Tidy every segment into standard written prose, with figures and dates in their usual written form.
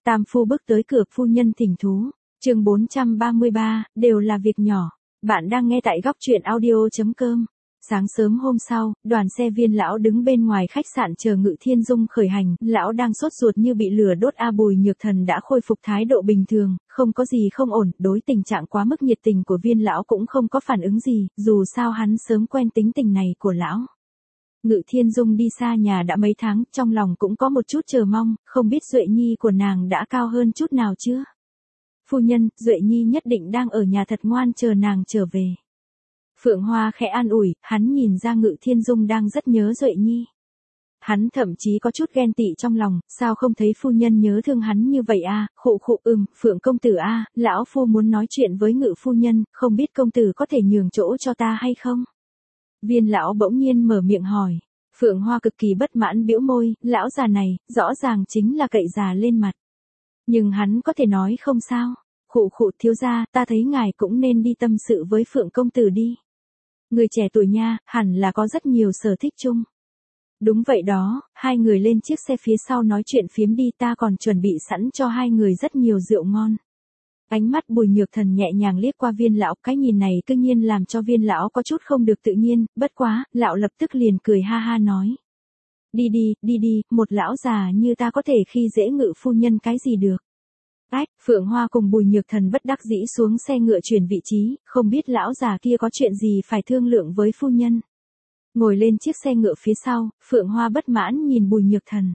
Tam phu bước tới cửa, phu nhân thỉnh thú. Chương 433, đều là việc nhỏ. Bạn đang nghe tại góc truyện audio.com. Sáng sớm hôm sau, đoàn xe Viên lão đứng bên ngoài khách sạn chờ Ngự Thiên Dung khởi hành, lão đang sốt ruột như bị lửa đốt. Bùi Nhược Thần đã khôi phục thái độ bình thường, không có gì không ổn, đối tình trạng quá mức nhiệt tình của Viên lão cũng không có phản ứng gì, dù sao hắn sớm quen tính tình này của lão. Ngự Thiên Dung đi xa nhà đã mấy tháng, trong lòng cũng có một chút chờ mong, không biết Duệ Nhi của nàng đã cao hơn chút nào chưa? Phu nhân, Duệ Nhi nhất định đang ở nhà thật ngoan chờ nàng trở về. Phượng Hoa khẽ an ủi, hắn nhìn ra Ngự Thiên Dung đang rất nhớ Duệ Nhi. Hắn thậm chí có chút ghen tị trong lòng, sao không thấy phu nhân nhớ thương hắn như vậy à, khụ khụ Phượng công tử à, lão phu muốn nói chuyện với Ngự phu nhân, không biết công tử có thể nhường chỗ cho ta hay không? Viên lão bỗng nhiên mở miệng hỏi. Phượng Hoa cực kỳ bất mãn bĩu môi, lão già này, rõ ràng chính là cậy già lên mặt. Nhưng hắn có thể nói không sao. Khụ khụ thiếu gia, ta thấy ngài cũng nên đi tâm sự với Phượng công tử đi. Người trẻ tuổi nha, hẳn là có rất nhiều sở thích chung. Đúng vậy đó, hai người lên chiếc xe phía sau nói chuyện phiếm đi, ta còn chuẩn bị sẵn cho hai người rất nhiều rượu ngon. Ánh mắt Bùi Nhược Thần nhẹ nhàng liếc qua Viên lão, cái nhìn này cứ nhiên làm cho Viên lão có chút không được tự nhiên, bất quá, lão lập tức liền cười ha ha nói. Đi đi, một lão già như ta có thể khi dễ Ngự phu nhân cái gì được. Ách, Phượng Hoa cùng Bùi Nhược Thần bất đắc dĩ xuống xe ngựa chuyển vị trí, không biết lão già kia có chuyện gì phải thương lượng với phu nhân. Ngồi lên chiếc xe ngựa phía sau, Phượng Hoa bất mãn nhìn Bùi Nhược Thần.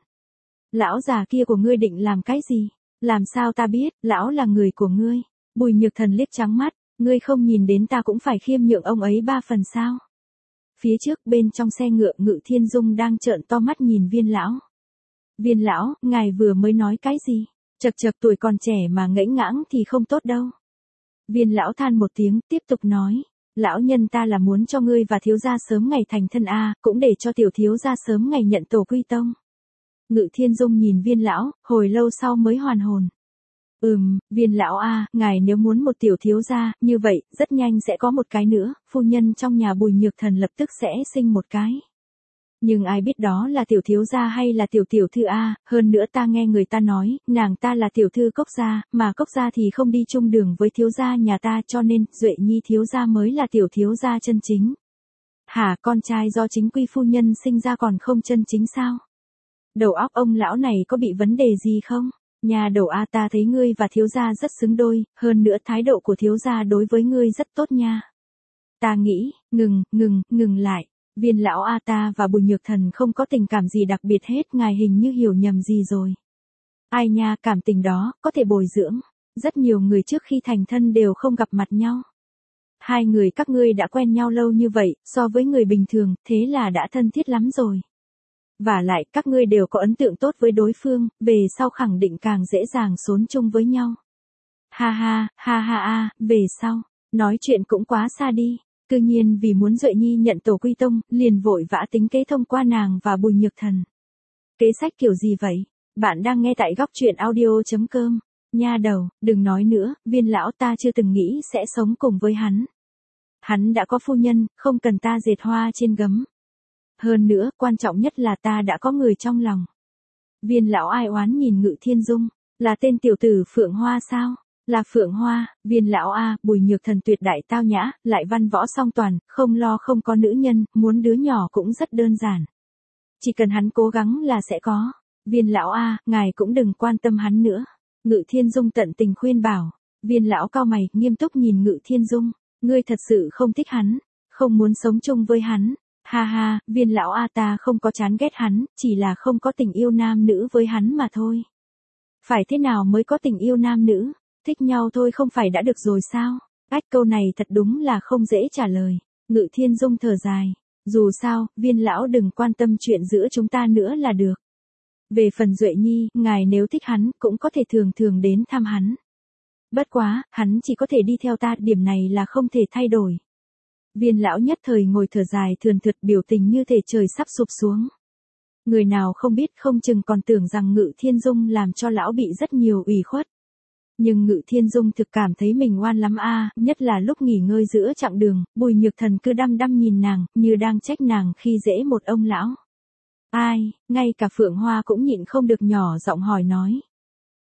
Lão già kia của ngươi định làm cái gì? Làm sao ta biết, lão là người của ngươi. Bùi Nhược Thần liếc trắng mắt, ngươi không nhìn đến ta cũng phải khiêm nhượng ông ấy 3 phần sao. Phía trước bên trong xe ngựa Ngự Thiên Dung đang trợn to mắt nhìn Viên lão. Viên lão, ngài vừa mới nói cái gì? Chậc chậc, tuổi còn trẻ mà ngẫy ngãng thì không tốt đâu. Viên lão than một tiếng, tiếp tục nói. Lão nhân ta là muốn cho ngươi và thiếu gia sớm ngày thành thân cũng để cho tiểu thiếu gia sớm ngày nhận tổ quy tông. Ngự Thiên Dung nhìn Viên lão, hồi lâu sau mới hoàn hồn. Viên lão ngài nếu muốn một tiểu thiếu gia, như vậy, rất nhanh sẽ có một cái nữa, phu nhân trong nhà Bùi Nhược Thần lập tức sẽ sinh một cái. Nhưng ai biết đó là tiểu thiếu gia hay là tiểu tiểu thư hơn nữa ta nghe người ta nói, nàng ta là tiểu thư Cốc gia, mà Cốc gia thì không đi chung đường với thiếu gia nhà ta, cho nên, Duệ Nhi thiếu gia mới là tiểu thiếu gia chân chính. Hả, con trai do chính quy phu nhân sinh ra còn không chân chính sao? Đầu óc ông lão này có bị vấn đề gì không? Nhà đầu ta thấy ngươi và thiếu gia rất xứng đôi, hơn nữa thái độ của thiếu gia đối với ngươi rất tốt nha. Ta nghĩ, ngừng lại. Viên lão ta và Bùi Nhược Thần không có tình cảm gì đặc biệt hết, ngài hình như hiểu nhầm gì rồi. Ai nha, cảm tình đó, có thể bồi dưỡng. Rất nhiều người trước khi thành thân đều không gặp mặt nhau. Hai người các ngươi đã quen nhau lâu như vậy, so với người bình thường, thế là đã thân thiết lắm rồi. Và lại, các ngươi đều có ấn tượng tốt với đối phương, về sau khẳng định càng dễ dàng xốn chung với nhau. Ha ha, về sau, nói chuyện cũng quá xa đi. Cư nhiên vì muốn Duệ Nhi nhận tổ quy tông, liền vội vã tính kế thông qua nàng và Bùi Nhược Thần. Kế sách kiểu gì vậy? Bạn đang nghe tại góc truyện audio.com. Nha đầu, đừng nói nữa, Viên lão ta chưa từng nghĩ sẽ sống cùng với hắn. Hắn đã có phu nhân, không cần ta dệt hoa trên gấm. Hơn nữa, quan trọng nhất là ta đã có người trong lòng. Viên lão ai oán nhìn Ngự Thiên Dung, là tên tiểu tử Phượng Hoa sao? Là Phượng Hoa. Viên lão Bùi Nhược Thần tuyệt đại tao nhã, lại văn võ song toàn, không lo không có nữ nhân, muốn đứa nhỏ cũng rất đơn giản. Chỉ cần hắn cố gắng là sẽ có. Viên lão ngài cũng đừng quan tâm hắn nữa. Ngự Thiên Dung tận tình khuyên bảo. Viên lão cau mày, nghiêm túc nhìn Ngự Thiên Dung. Ngươi thật sự không thích hắn, không muốn sống chung với hắn. Ha, Viên lão ta không có chán ghét hắn, chỉ là không có tình yêu nam nữ với hắn mà thôi. Phải thế nào mới có tình yêu nam nữ? Thích nhau thôi không phải đã được rồi sao? Câu này thật đúng là không dễ trả lời. Ngự Thiên Dung thở dài. Dù sao, Viên lão đừng quan tâm chuyện giữa chúng ta nữa là được. Về phần Duệ Nhi, ngài nếu thích hắn, cũng có thể thường thường đến thăm hắn. Bất quá, hắn chỉ có thể đi theo ta, điểm này là không thể thay đổi. Viên lão nhất thời ngồi thở dài thườn thượt, biểu tình như thể trời sắp sụp xuống. Người nào không biết không chừng còn tưởng rằng Ngự Thiên Dung làm cho lão bị rất nhiều ủy khuất. Nhưng Ngự Thiên Dung thực cảm thấy mình oan lắm nhất là lúc nghỉ ngơi giữa chặng đường, Bùi Nhược Thần cứ đăm đăm nhìn nàng, như đang trách nàng khi dễ một ông lão. Ai, ngay cả Phượng Hoa cũng nhịn không được nhỏ giọng hỏi nói.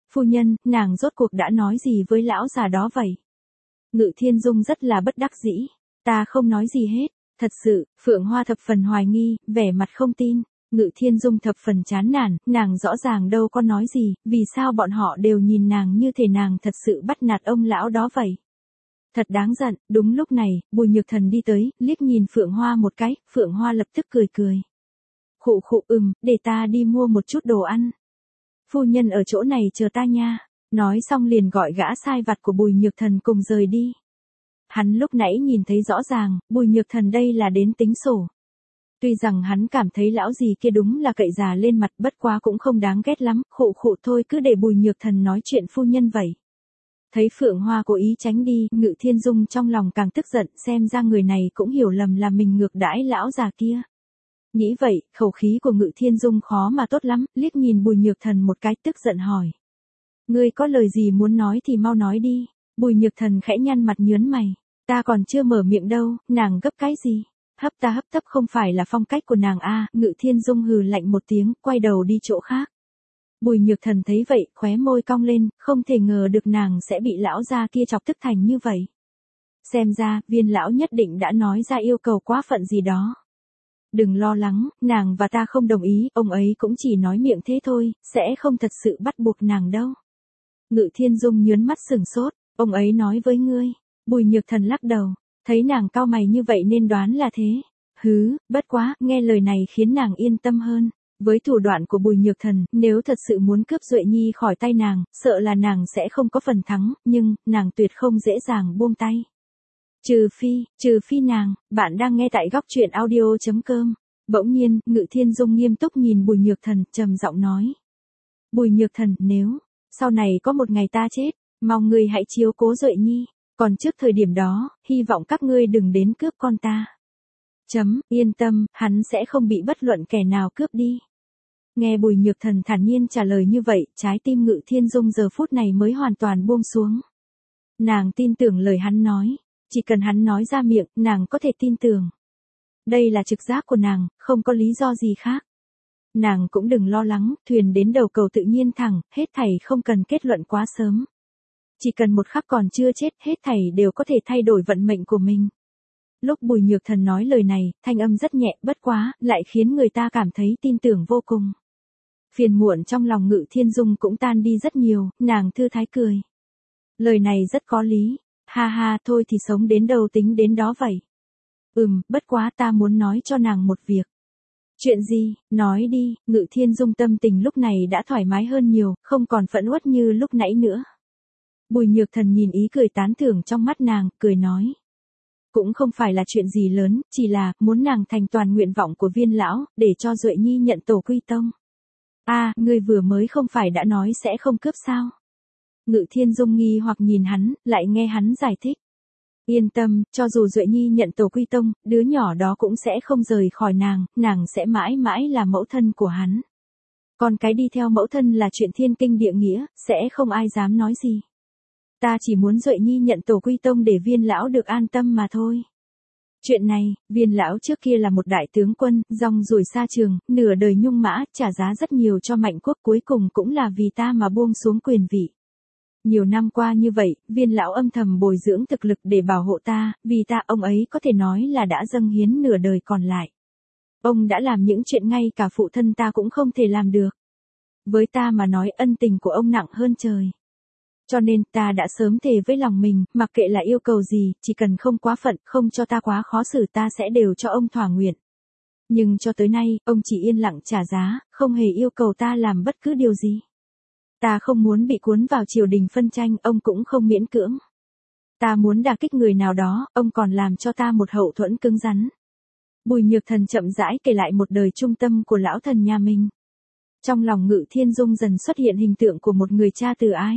Phu nhân, nàng rốt cuộc đã nói gì với lão già đó vậy? Ngự Thiên Dung rất là bất đắc dĩ. Ta không nói gì hết. Thật sự, Phượng Hoa thập phần hoài nghi, vẻ mặt không tin. Ngự Thiên Dung thập phần chán nản, nàng rõ ràng đâu có nói gì, vì sao bọn họ đều nhìn nàng như thể nàng thật sự bắt nạt ông lão đó vậy. Thật đáng giận, đúng lúc này, Bùi Nhược Thần đi tới, liếc nhìn Phượng Hoa một cái, Phượng Hoa lập tức cười cười. Khụ khụ để ta đi mua một chút đồ ăn. Phu nhân ở chỗ này chờ ta nha. Nói xong liền gọi gã sai vặt của Bùi Nhược Thần cùng rời đi. Hắn lúc nãy nhìn thấy rõ ràng, Bùi Nhược Thần đây là đến tính sổ. Tuy rằng hắn cảm thấy lão gì kia đúng là cậy già lên mặt, bất quá cũng không đáng ghét lắm, khụ khụ thôi, cứ để Bùi Nhược Thần nói chuyện phu nhân vậy. Thấy Phượng Hoa cố ý tránh đi, Ngự Thiên Dung trong lòng càng tức giận, xem ra người này cũng hiểu lầm là mình ngược đãi lão già kia. Nghĩ vậy, khẩu khí của Ngự Thiên Dung khó mà tốt lắm, liếc nhìn Bùi Nhược Thần một cái, tức giận hỏi. Ngươi có lời gì muốn nói thì mau nói đi. Bùi Nhược Thần khẽ nhăn mặt nhớn mày. Ta còn chưa mở miệng đâu, nàng gấp cái gì? Hấp ta hấp tấp không phải là phong cách của nàng a. Ngự Thiên Dung hừ lạnh một tiếng, quay đầu đi chỗ khác. Bùi Nhược Thần thấy vậy, khóe môi cong lên, không thể ngờ được nàng sẽ bị lão gia kia chọc tức thành như vậy. Xem ra, Viên lão nhất định đã nói ra yêu cầu quá phận gì đó. Đừng lo lắng, nàng và ta không đồng ý, ông ấy cũng chỉ nói miệng thế thôi, sẽ không thật sự bắt buộc nàng đâu. Ngự Thiên Dung nhớn mắt sừng sốt, ông ấy nói với ngươi. Bùi Nhược Thần lắc đầu, thấy nàng cau mày như vậy nên đoán là thế. Bất quá, nghe lời này khiến nàng yên tâm hơn. Với thủ đoạn của Bùi Nhược Thần, nếu thật sự muốn cướp Duệ Nhi khỏi tay nàng, sợ là nàng sẽ không có phần thắng, nhưng, nàng tuyệt không dễ dàng buông tay. Trừ phi nàng, bạn đang nghe tại góc truyện audio.com. Bỗng nhiên, Ngự Thiên Dung nghiêm túc nhìn Bùi Nhược Thần, trầm giọng nói. Bùi Nhược Thần, nếu sau này có một ngày ta chết, mong ngươi hãy chiếu cố Duệ Nhi, còn trước thời điểm đó, hy vọng các ngươi đừng đến cướp con ta. Yên tâm, hắn sẽ không bị bất luận kẻ nào cướp đi. Nghe Bùi Nhược Thần thản nhiên trả lời như vậy, trái tim Ngự Thiên Dung giờ phút này mới hoàn toàn buông xuống. Nàng tin tưởng lời hắn nói, chỉ cần hắn nói ra miệng, nàng có thể tin tưởng. Đây là trực giác của nàng, không có lý do gì khác. Nàng cũng đừng lo lắng, thuyền đến đầu cầu tự nhiên thẳng, hết thảy không cần kết luận quá sớm. Chỉ cần một khắc còn chưa chết, hết thảy đều có thể thay đổi vận mệnh của mình. Lúc Bùi Nhược Thần nói lời này, thanh âm rất nhẹ, bất quá, lại khiến người ta cảm thấy tin tưởng vô cùng. Phiền muộn trong lòng Ngự Thiên Dung cũng tan đi rất nhiều, nàng thư thái cười. Lời này rất có lý, ha ha, thôi thì sống đến đâu tính đến đó vậy. Bất quá ta muốn nói cho nàng một việc. Chuyện gì, nói đi. Ngự Thiên Dung tâm tình lúc này đã thoải mái hơn nhiều, không còn phẫn uất như lúc nãy nữa. Bùi Nhược Thần nhìn ý cười tán thưởng trong mắt nàng, cười nói. Cũng không phải là chuyện gì lớn, chỉ là, muốn nàng thành toàn nguyện vọng của Viên lão, để cho Duệ Nhi nhận tổ quy tông. Ngươi vừa mới không phải đã nói sẽ không cướp sao? Ngự Thiên Dung nghi hoặc nhìn hắn, lại nghe hắn giải thích. Yên tâm, cho dù Duệ Nhi nhận tổ quy tông, đứa nhỏ đó cũng sẽ không rời khỏi nàng sẽ mãi mãi là mẫu thân của hắn. Còn cái đi theo mẫu thân là chuyện thiên kinh địa nghĩa, sẽ không ai dám nói gì. Ta chỉ muốn Duệ Nhi nhận tổ quy tông để Viên lão được an tâm mà thôi. Chuyện này, Viên lão trước kia là một đại tướng quân, rong ruổi xa trường, nửa đời nhung mã, trả giá rất nhiều cho Mạnh quốc, cuối cùng cũng là vì ta mà buông xuống quyền vị. Nhiều năm qua như vậy, Viên lão âm thầm bồi dưỡng thực lực để bảo hộ ta, vì ta ông ấy có thể nói là đã dâng hiến nửa đời còn lại. Ông đã làm những chuyện ngay cả phụ thân ta cũng không thể làm được. Với ta mà nói ân tình của ông nặng hơn trời. Cho nên ta đã sớm thề với lòng mình, mặc kệ là yêu cầu gì, chỉ cần không quá phận, không cho ta quá khó xử ta sẽ đều cho ông thỏa nguyện. Nhưng cho tới nay, ông chỉ yên lặng trả giá, không hề yêu cầu ta làm bất cứ điều gì. Ta không muốn bị cuốn vào triều đình phân tranh, ông cũng không miễn cưỡng. Ta muốn đả kích người nào đó, ông còn làm cho ta một hậu thuẫn cứng rắn. Bùi Nhược Thần chậm rãi kể lại một đời trung tâm của lão thần nhà mình. Trong lòng Ngự Thiên Dung dần xuất hiện hình tượng của một người cha từ ái.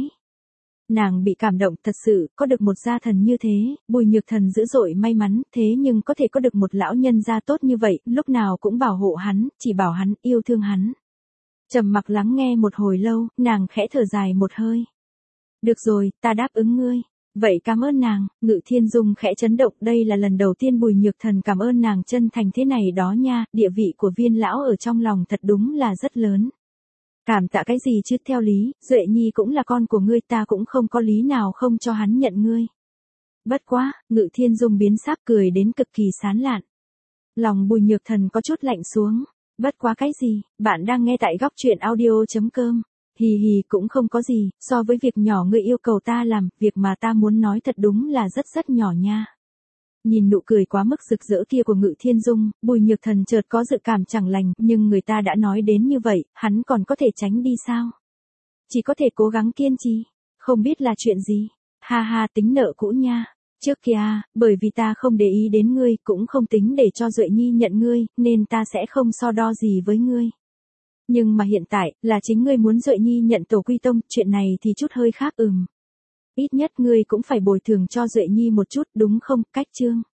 Nàng bị cảm động, thật sự, có được một gia thần như thế, Bùi Nhược Thần dữ dội may mắn, thế nhưng có thể có được một lão nhân gia tốt như vậy, lúc nào cũng bảo hộ hắn, chỉ bảo hắn, yêu thương hắn. Trầm mặc lắng nghe một hồi lâu, nàng khẽ thở dài một hơi. Được rồi, ta đáp ứng ngươi. Vậy cảm ơn nàng. Ngự Thiên Dung khẽ chấn động, đây là lần đầu tiên Bùi Nhược Thần cảm ơn nàng chân thành thế này đó nha, địa vị của Viên lão ở trong lòng thật đúng là rất lớn. Cảm tạ cái gì chứ, theo lý, Duệ Nhi cũng là con của ngươi, ta cũng không có lý nào không cho hắn nhận ngươi. Bất quá, Ngự Thiên Dung biến sắc cười đến cực kỳ sán lạn. Lòng Bùi Nhược Thần có chút lạnh xuống. Bất quá cái gì, bạn đang nghe tại góc truyện audio.com. Hì hì, cũng không có gì, so với việc nhỏ ngươi yêu cầu ta làm, việc mà ta muốn nói thật đúng là rất rất nhỏ nha. Nhìn nụ cười quá mức rực rỡ kia của Ngự Thiên Dung, Bùi Nhược Thần chợt có dự cảm chẳng lành, nhưng người ta đã nói đến như vậy, hắn còn có thể tránh đi sao? Chỉ có thể cố gắng kiên trì, không biết là chuyện gì. Ha ha, tính nợ cũ nha. Trước kia, bởi vì ta không để ý đến ngươi, cũng không tính để cho Duệ Nhi nhận ngươi, nên ta sẽ không so đo gì với ngươi. Nhưng mà hiện tại, là chính ngươi muốn Duệ Nhi nhận tổ quy tông, chuyện này thì chút hơi khác. Ít nhất ngươi cũng phải bồi thường cho Duệ Nhi một chút, đúng không, Cách Trương?